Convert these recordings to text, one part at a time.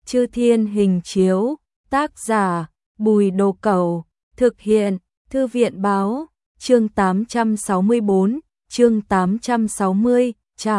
Chư Thiên Hình Chiếu, tác giả Bùi Đồ Cẩu, thực hiện Thư viện báo, chương 864, chương 860,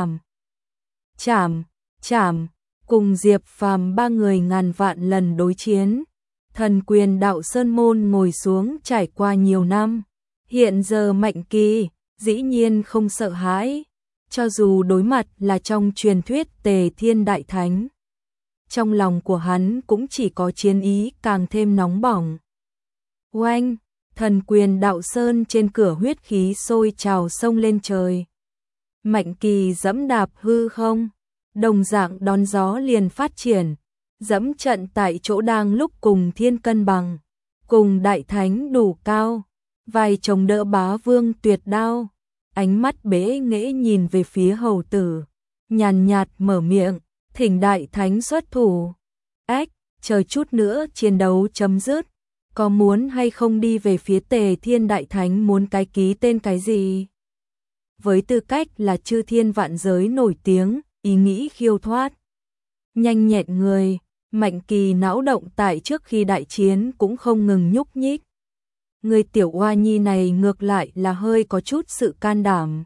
chảm, cùng Diệp Phàm ba người ngàn vạn lần đối chiến. Thần Quyền Đạo Sơn Môn ngồi xuống trải qua nhiều năm, hiện giờ Mạnh Kỳ dĩ nhiên không sợ hãi, cho dù đối mặt là trong truyền thuyết Tề Thiên Đại Thánh. Trong lòng của hắn cũng chỉ có chiến ý càng thêm nóng bỏng. Oanh, Thần Quyền Đạo Sơn trên cửa huyết khí sôi trào sông lên trời. Mạnh Kỳ dẫm đạp hư không, đồng dạng đón gió liền phát triển, dẫm trận tại chỗ đang lúc cùng thiên cân bằng, cùng Đại Thánh đủ cao, vai chống đỡ Bá Vương tuyệt đao, ánh mắt bế nghễ nhìn về phía hầu tử, nhàn nhạt mở miệng, thỉnh Đại Thánh xuất thủ. Ách, chờ chút nữa chiến đấu chấm dứt, có muốn hay không đi về phía Tề Thiên Đại Thánh muốn cái ký tên cái gì? Với tư cách là chư thiên vạn giới nổi tiếng, ý nghĩ khiêu thoát, nhanh nhẹn người, Mạnh Kỳ não động tại trước khi đại chiến cũng không ngừng nhúc nhích. Người tiểu oa nhi này ngược lại là hơi có chút sự can đảm.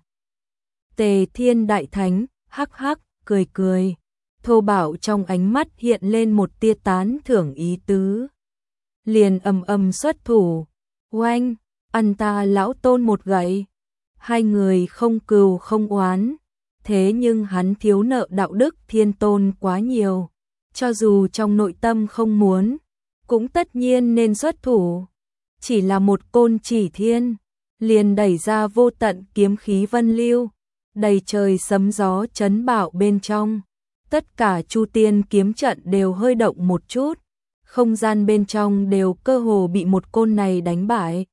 Tề Thiên Đại Thánh, hắc hắc, cười cười, thô bạo trong ánh mắt hiện lên một tia tán thưởng ý tứ. Liền ầm xuất thủ, oanh, ăn ta lão tôn một gậy. Hai người không cừu không oán, thế nhưng hắn thiếu nợ đạo đức thiên tôn quá nhiều, cho dù trong nội tâm không muốn, cũng tất nhiên nên xuất thủ. Chỉ là một côn chỉ thiên, liền đẩy ra vô tận kiếm khí vân lưu, đầy trời sấm gió chấn bạo bên trong. Tất cả chu tiên kiếm trận đều hơi động một chút, không gian bên trong đều cơ hồ bị một côn này đánh bại.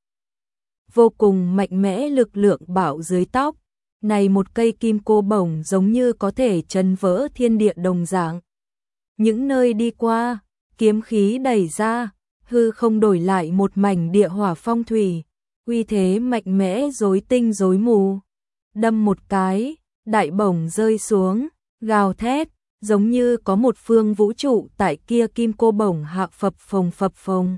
Vô cùng mạnh mẽ lực lượng bạo dưới tóc, này một cây kim cô bổng giống như có thể chấn vỡ thiên địa đồng dạng. Những nơi đi qua, kiếm khí đẩy ra, hư không đổi lại một mảnh địa hỏa phong thủy, uy thế mạnh mẽ rối tinh rối mù. Đâm một cái, đại bổng rơi xuống, gào thét, giống như có một phương vũ trụ tại kia kim cô bổng hạ phập phồng.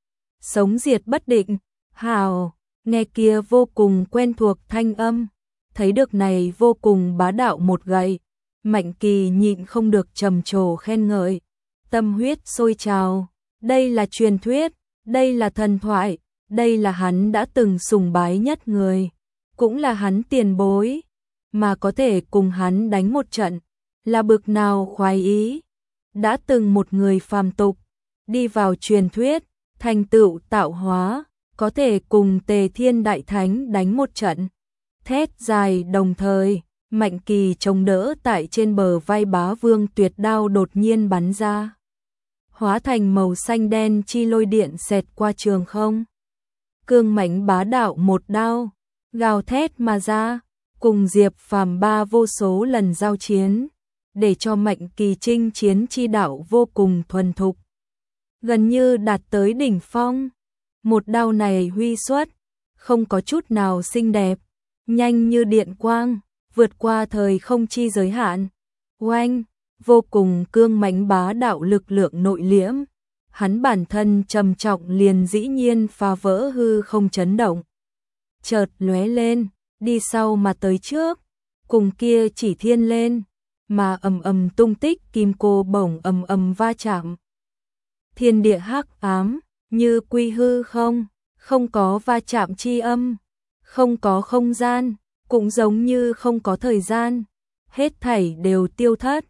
Sống diệt bất định, hào, nghe kia vô cùng quen thuộc thanh âm, thấy được này vô cùng bá đạo một gậy, Mạnh Kỳ nhịn không được trầm trồ khen ngợi, tâm huyết sôi trào, đây là truyền thuyết, đây là thần thoại, đây là hắn đã từng sùng bái nhất người, cũng là hắn tiền bối, mà có thể cùng hắn đánh một trận, là bực nào khoái ý. Đã từng một người phàm tục, đi vào truyền thuyết, thành tựu tạo hóa, có thể cùng Tề Thiên Đại Thánh đánh một trận. Thét dài đồng thời, Mạnh Kỳ chống đỡ tại trên bờ vai Bá Vương tuyệt đao đột nhiên bắn ra, hóa thành màu xanh đen chi lôi điện xẹt qua trường không. Cương mãnh bá đạo một đao, gào thét mà ra, cùng Diệp Phàm ba vô số lần giao chiến, để cho Mạnh Kỳ chinh chiến chi đạo vô cùng thuần thục, gần như đạt tới đỉnh phong. Một đao này huy xuất, không có chút nào xinh đẹp, nhanh như điện quang, vượt qua thời không chi giới hạn. Oanh, vô cùng cương mãnh bá đạo lực lượng nội liễm, hắn bản thân trầm trọng liền dĩ nhiên phá vỡ hư không chấn động. Chợt lóe lên, đi sau mà tới trước, cùng kia chỉ thiên lên, mà ầm tung tích kim cô bổng ầm va chạm. Thiên địa hắc ám, như quy hư không, không có va chạm chi âm, không có không gian, cũng giống như không có thời gian, hết thảy đều tiêu thất.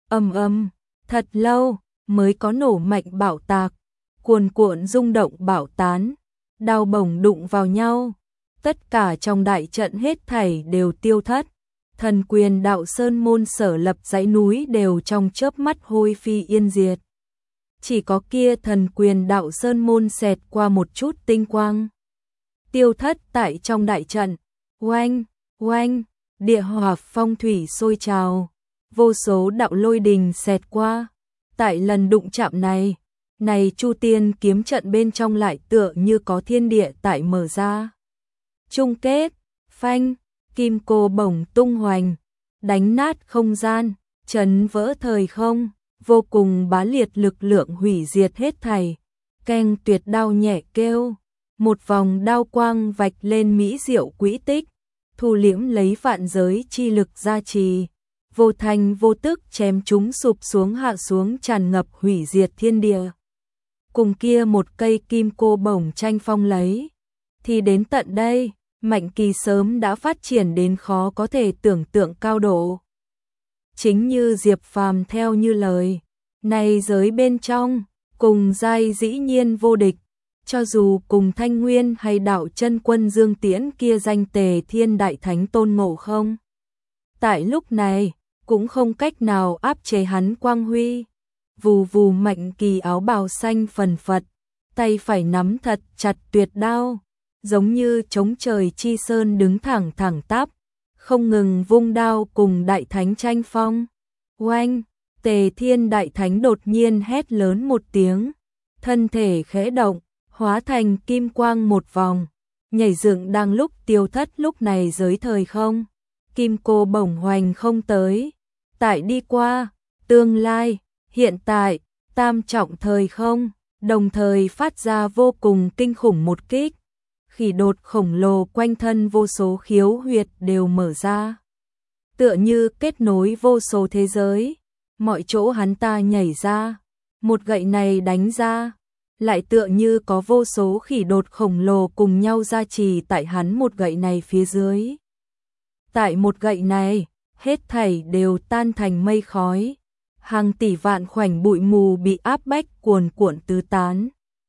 Thật lâu mới có nổ mạnh bạo tạc, cuồn cuộn rung động bạo tán, đao bổng đụng vào nhau, tất cả trong đại trận hết thảy đều tiêu thất. Thần Quyền Đạo Sơn Môn sở lập dãy núi đều trong chớp mắt hôi phi yên diệt. Chỉ có kia Thần Quyền Đạo Sơn Môn xẹt qua một chút tinh quang, tiêu thất tại trong đại trận. Oanh, địa hỏa phong thủy sôi trào, vô số đạo lôi đình xẹt qua. Tại lần đụng chạm này Chu Tiên kiếm trận bên trong lại tựa như có thiên địa tại mở ra. Chung kết, phanh, kim cô bổng tung hoành, đánh nát không gian, chấn vỡ thời không, vô cùng bá liệt lực lượng hủy diệt hết thảy. Keng tuyệt đao nhẹ kêu, một vòng đao quang vạch lên mỹ diệu quỹ tích, thu liễm lấy vạn giới chi lực gia trì, vô thành vô tức chém chúng sụp xuống hạ xuống tràn ngập hủy diệt thiên địa. Cùng kia một cây kim cô bổng tranh phong lấy, thì đến tận đây, Mạnh Kỳ sớm đã phát triển đến khó có thể tưởng tượng cao độ. Chính như Diệp Phàm theo như lời, này giới bên trong, cùng giai dĩ nhiên vô địch, cho dù cùng Thanh Nguyên hay đạo chân quân Dương Tiễn kia danh Tề Thiên Đại Thánh Tôn Ngộ Không. Tại lúc này, cũng không cách nào áp chế hắn quang huy. Vù vù Mạnh Kỳ áo bào xanh phần phật, tay phải nắm thật chặt tuyệt đao, giống như chống trời chi sơn đứng thẳng thẳng tắp, không ngừng vung đao cùng Đại Thánh tranh phong. Oanh, Tề Thiên Đại Thánh đột nhiên hét lớn một tiếng, thân thể khẽ động, hóa thành kim quang một vòng, nhảy dựng đang lúc tiêu thất lúc này giới thời không. Kim cô bổng hoành không tới, tại đi qua, tương lai, hiện tại, tam trọng thời không, đồng thời phát ra vô cùng kinh khủng một kích. Khỉ đột khổng lồ quanh thân vô số khiếu huyệt đều mở ra, tựa như kết nối vô số thế giới, mọi chỗ hắn ta nhảy ra, một gậy này đánh ra, lại tựa như có vô số khỉ đột khổng lồ cùng nhau gia trì tại hắn một gậy này phía dưới. Tại một gậy này, hết thảy đều tan thành mây khói, hàng tỷ vạn khoảnh bụi mù bị áp bách cuồn cuộn tứ tán.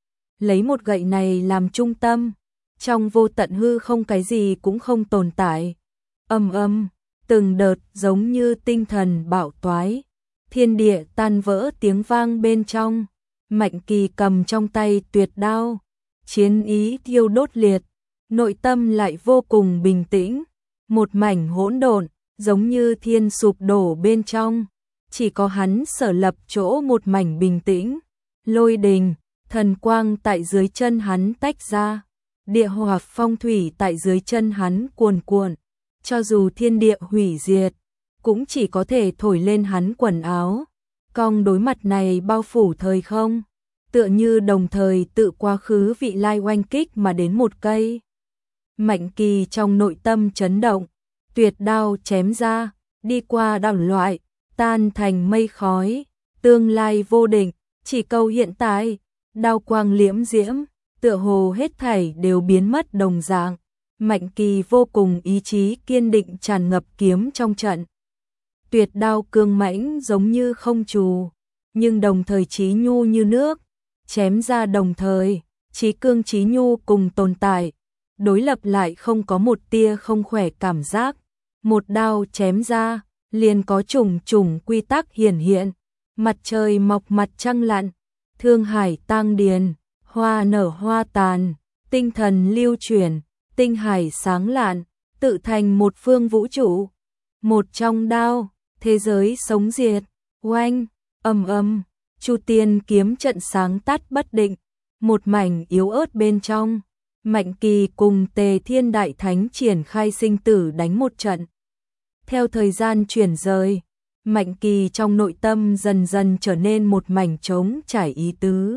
Lấy một gậy này làm trung tâm, trong vô tận hư không cái gì cũng không tồn tại. Âm âm, từng đợt giống như tinh thần bạo toái, thiên địa tan vỡ tiếng vang bên trong. Mạnh Kỳ cầm trong tay tuyệt đao, chiến ý thiêu đốt liệt, nội tâm lại vô cùng bình tĩnh, một mảnh hỗn độn, giống như thiên sụp đổ bên trong, chỉ có hắn sở lập chỗ một mảnh bình tĩnh. Lôi đình, thần quang tại dưới chân hắn tách ra, địa hỏa phong thủy tại dưới chân hắn cuồn cuộn, cho dù thiên địa hủy diệt, cũng chỉ có thể thổi lên hắn quần áo. Cong đối mặt này bao phủ thời không, tựa như đồng thời tự quá khứ vị lai oanh kích mà đến một cây. Mạnh Kỳ trong nội tâm chấn động, tuyệt đao chém ra, đi qua đẳng loại, tan thành mây khói, tương lai vô định, chỉ câu hiện tại, đao quang liễm diễm, tựa hồ hết thảy đều biến mất đồng dạng. Mạnh Kỳ vô cùng ý chí kiên định tràn ngập kiếm trong trận. Tuyệt đao cương mãnh giống như không trù, nhưng đồng thời chí nhu như nước, chém ra đồng thời, chí cương chí nhu cùng tồn tại, đối lập lại không có một tia không khỏe cảm giác. Một đao chém ra, liền có trùng trùng quy tắc hiển hiện, mặt trời mọc mặt trăng lặn, thương hải tang điền, hoa nở hoa tàn, tinh thần lưu chuyển, tinh hải sáng lạn, tự thành một phương vũ trụ. Một trong đao, thế giới sống diệt. Oanh, ầm ầm, Chu Tiên kiếm trận sáng tắt bất định, một mảnh yếu ớt bên trong, Mạnh Kỳ cùng Tề Thiên Đại Thánh triển khai sinh tử đánh một trận. Theo thời gian chuyển rời, Mạnh Kỳ trong nội tâm dần dần trở nên một mảnh trống trải ý tứ.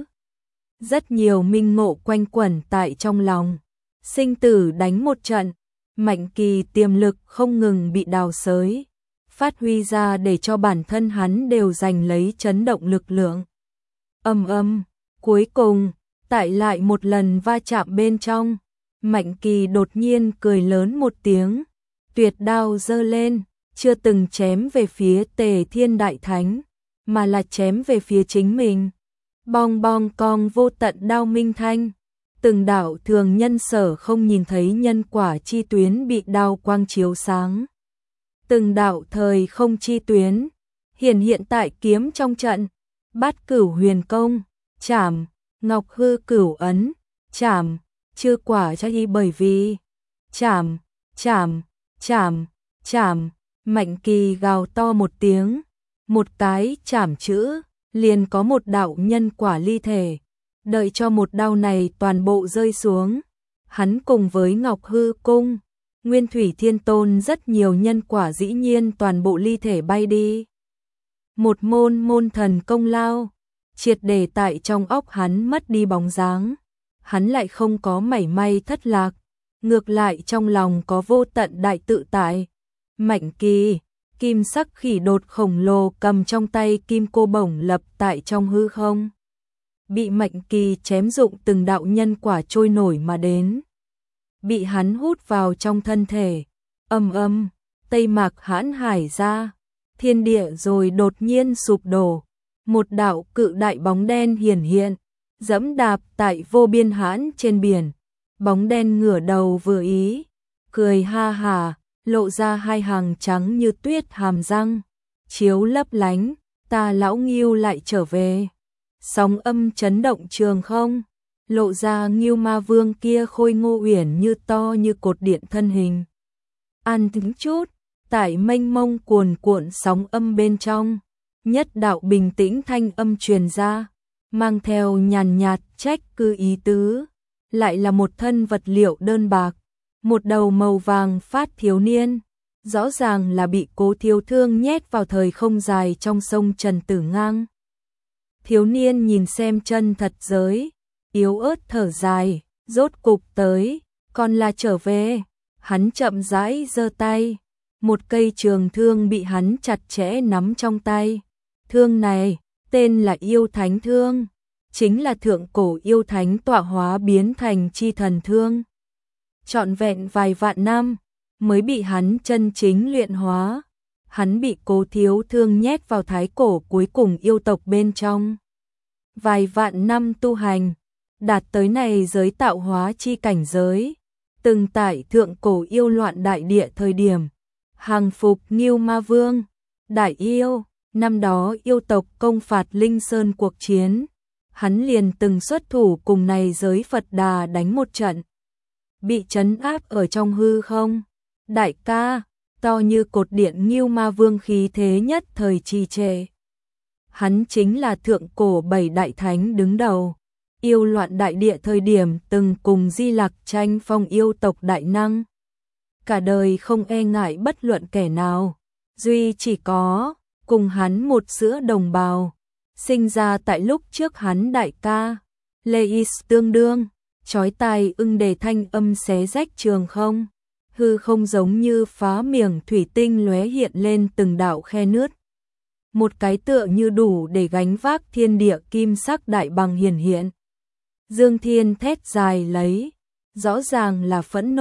Rất nhiều minh ngộ quanh quẩn tại trong lòng. Sinh tử đánh một trận, Mạnh Kỳ tiềm lực không ngừng bị đào xới, phát huy ra để cho bản thân hắn đều giành lấy chấn động lực lượng. Âm âm, cuối cùng, tại lại một lần va chạm bên trong, Mạnh Kỳ đột nhiên cười lớn một tiếng, tuyệt đao giơ lên, chưa từng chém về phía Tề Thiên Đại Thánh, mà là chém về phía chính mình. Bong bong cong vô tận đao minh thanh, từng đạo thường nhân sở không nhìn thấy nhân quả chi tuyến bị đao quang chiếu sáng. Từng đạo thời không chi tuyến, hiện tại kiếm trong trận, Bát Cửu Huyền Công, chảm, Ngọc Hư Cửu Ấn, chảm, chưa quả cho y bởi vì, chảm, chảm, chảm, chảm, Mạnh Kỳ gào to một tiếng, một cái chảm chữ, liền có một đạo nhân quả ly thể, đợi cho một đao này toàn bộ rơi xuống, hắn cùng với Ngọc Hư Cung, Nguyên Thủy Thiên Tôn rất nhiều nhân quả dĩ nhiên toàn bộ ly thể bay đi. một môn thần công lao, triệt để tại trong óc hắn mất đi bóng dáng. Hắn lại không có mảy may thất lạc, ngược lại trong lòng có vô tận đại tự tại. Mạnh Kỳ, kim sắc khỉ đột khổng lồ cầm trong tay kim cô bổng lập tại trong hư không. Bị Mạnh Kỳ chém dụng từng đạo nhân quả trôi nổi mà đến. Bị hắn hút vào trong thân thể. Âm, Tây Mạc hãn hải ra, thiên địa rồi đột nhiên sụp đổ. Một đạo cự đại bóng đen hiển hiện, dẫm đạp tại vô biên hãn trên biển. Bóng đen ngửa đầu vừa ý, cười ha hả, lộ ra hai hàng trắng như tuyết hàm răng, chiếu lấp lánh, ta lão Ngưu lại trở về. Sóng âm chấn động trường không, lộ ra Ngưu Ma Vương kia khôi ngô uyển như to như cột điện thân hình. An tĩnh chút, tại mênh mông cuồn cuộn sóng âm bên trong, nhất đạo bình tĩnh thanh âm truyền ra, mang theo nhàn nhạt trách cứ ý tứ, lại là một thân vật liệu đơn bạc, một đầu màu vàng phát thiếu niên, rõ ràng là bị Cố Thiếu Thương nhét vào thời không dài trong sông Trần Tử Ngang. Thiếu niên nhìn xem chân thật giới, yếu ớt thở dài, rốt cục tới, còn là trở về. Hắn chậm rãi giơ tay, một cây trường thương bị hắn chặt chẽ nắm trong tay. Thương này, tên là Yêu Thánh Thương, chính là thượng cổ yêu thánh tọa hóa biến thành chi thần thương. Trọn vẹn vài vạn năm, mới bị hắn chân chính luyện hóa. Hắn bị Cố Thiếu Thương nhét vào thái cổ cuối cùng yêu tộc bên trong. Vài vạn năm tu hành, đạt tới này giới tạo hóa chi cảnh giới. Từng tại thượng cổ yêu loạn đại địa thời điểm, hàng phục Ngưu Ma Vương, đại yêu, năm đó yêu tộc công phạt Linh Sơn cuộc chiến, hắn liền từng xuất thủ cùng này giới Phật Đà đánh một trận, bị trấn áp ở trong hư không. Đại ca, to như cột điện Ngưu Ma Vương khí thế nhất thời trì trệ. Hắn chính là thượng cổ 7 đại thánh đứng đầu. Yêu loạn đại địa thời điểm từng cùng Di Lặc tranh phong yêu tộc đại năng. Cả đời không e ngại bất luận kẻ nào, duy chỉ có cùng hắn một sữa đồng bào, sinh ra tại lúc trước hắn đại ca. Leis tương đương, chói tai ưng đề thanh âm xé rách trường không, hư không giống như phá miệng thủy tinh lóe hiện lên từng đạo khe nứt. Một cái tựa như đủ để gánh vác thiên địa kim sắc đại bằng hiển hiện. Dương Thiên thét dài lấy, rõ ràng là phẫn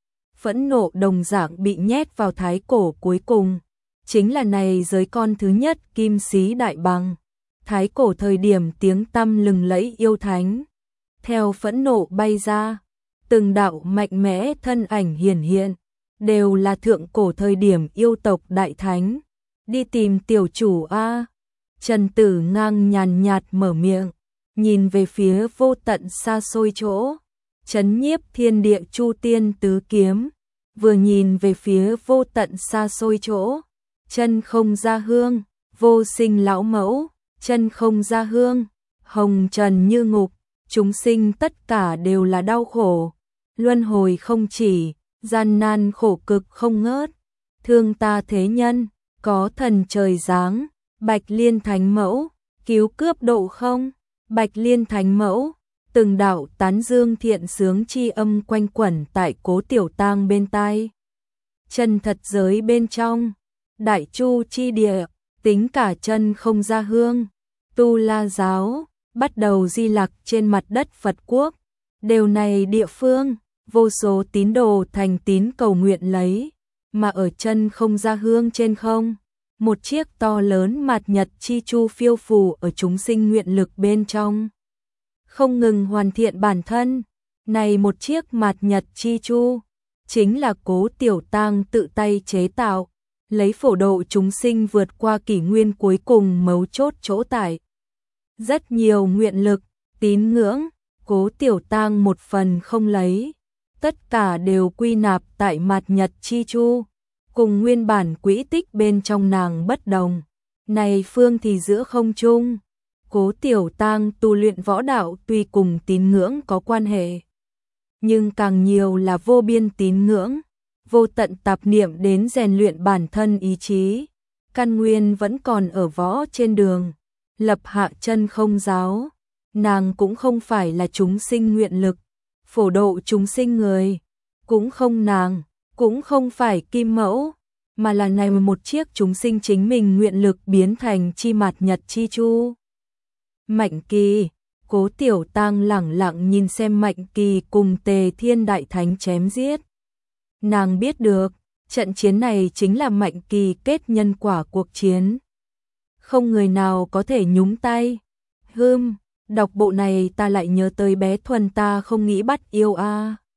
nộ đồng dạng bị nhét vào thái cổ cuối cùng, chính là này giới con thứ nhất kim sĩ đại bằng, thái cổ thời điểm tiếng tăm lừng lẫy yêu thánh. Theo phẫn nộ bay ra, từng đạo mạnh mẽ thân ảnh hiển hiện, đều là thượng cổ thời điểm yêu tộc đại thánh. Đi tìm tiểu chủ a. Trần Tử Ngang nhàn nhạt mở miệng, nhìn về phía vô tận xa xôi chỗ, chấn nhiếp thiên địa chu tiên tứ kiếm, vừa nhìn về phía vô tận xa xôi chỗ, chân không ra hương, vô sinh lão mẫu, chân không ra hương, hồng trần như ngục, chúng sinh tất cả đều là đau khổ, luân hồi không chỉ, gian nan khổ cực không ngớt, thương ta thế nhân, có thần trời giáng, Bạch Liên Thánh Mẫu, cứu cướp độ không, Bạch Liên Thánh Mẫu, từng đạo tán dương thiện sướng chi âm quanh quẩn tại Cố Tiểu Tang bên tai. Chân thật giới bên trong, Đại Chu chi địa, tính cả chân không ra hương, Tu La giáo, bắt đầu Di Lặc trên mặt đất Phật quốc, đều này địa phương, vô số tín đồ thành tín cầu nguyện lấy, mà ở chân không ra hương trên không, một chiếc to lớn mạt nhật chi chu phiêu phù ở chúng sinh nguyện lực bên trong, không ngừng hoàn thiện bản thân. Này một chiếc mạt nhật chi chu, chính là Cố Tiểu Tang tự tay chế tạo, lấy phổ độ chúng sinh vượt qua kỷ nguyên cuối cùng mấu chốt chỗ tại. Rất nhiều nguyện lực, tín ngưỡng, Cố Tiểu Tang một phần không lấy, tất cả đều quy nạp tại mạt nhật chi chu, cùng nguyên bản quỹ tích bên trong nàng bất đồng. Này phương thì giữa không trung, Cố Tiểu Tang tu luyện võ đạo tuy cùng tín ngưỡng có quan hệ, nhưng càng nhiều là vô biên tín ngưỡng, vô tận tạp niệm đến rèn luyện bản thân ý chí. căn nguyên vẫn còn ở võ trên đường, lập hạ chân không giáo. Nàng cũng không phải là chúng sinh nguyện lực, phổ độ chúng sinh người, cũng không nàng, cũng không phải kim mẫu, mà là này một chiếc chúng sinh chính mình nguyện lực biến thành chi mạt nhật chi chu. Mạnh Kỳ, Cố Tiểu Tang lẳng lặng nhìn xem Mạnh Kỳ cùng Tề Thiên Đại Thánh chém giết. Nàng biết được, trận chiến này chính là Mạnh Kỳ kết nhân quả cuộc chiến. Không người nào có thể nhúng tay. Đọc bộ này ta lại nhớ tới bé Thuần ta không nghĩ bắt yêu a.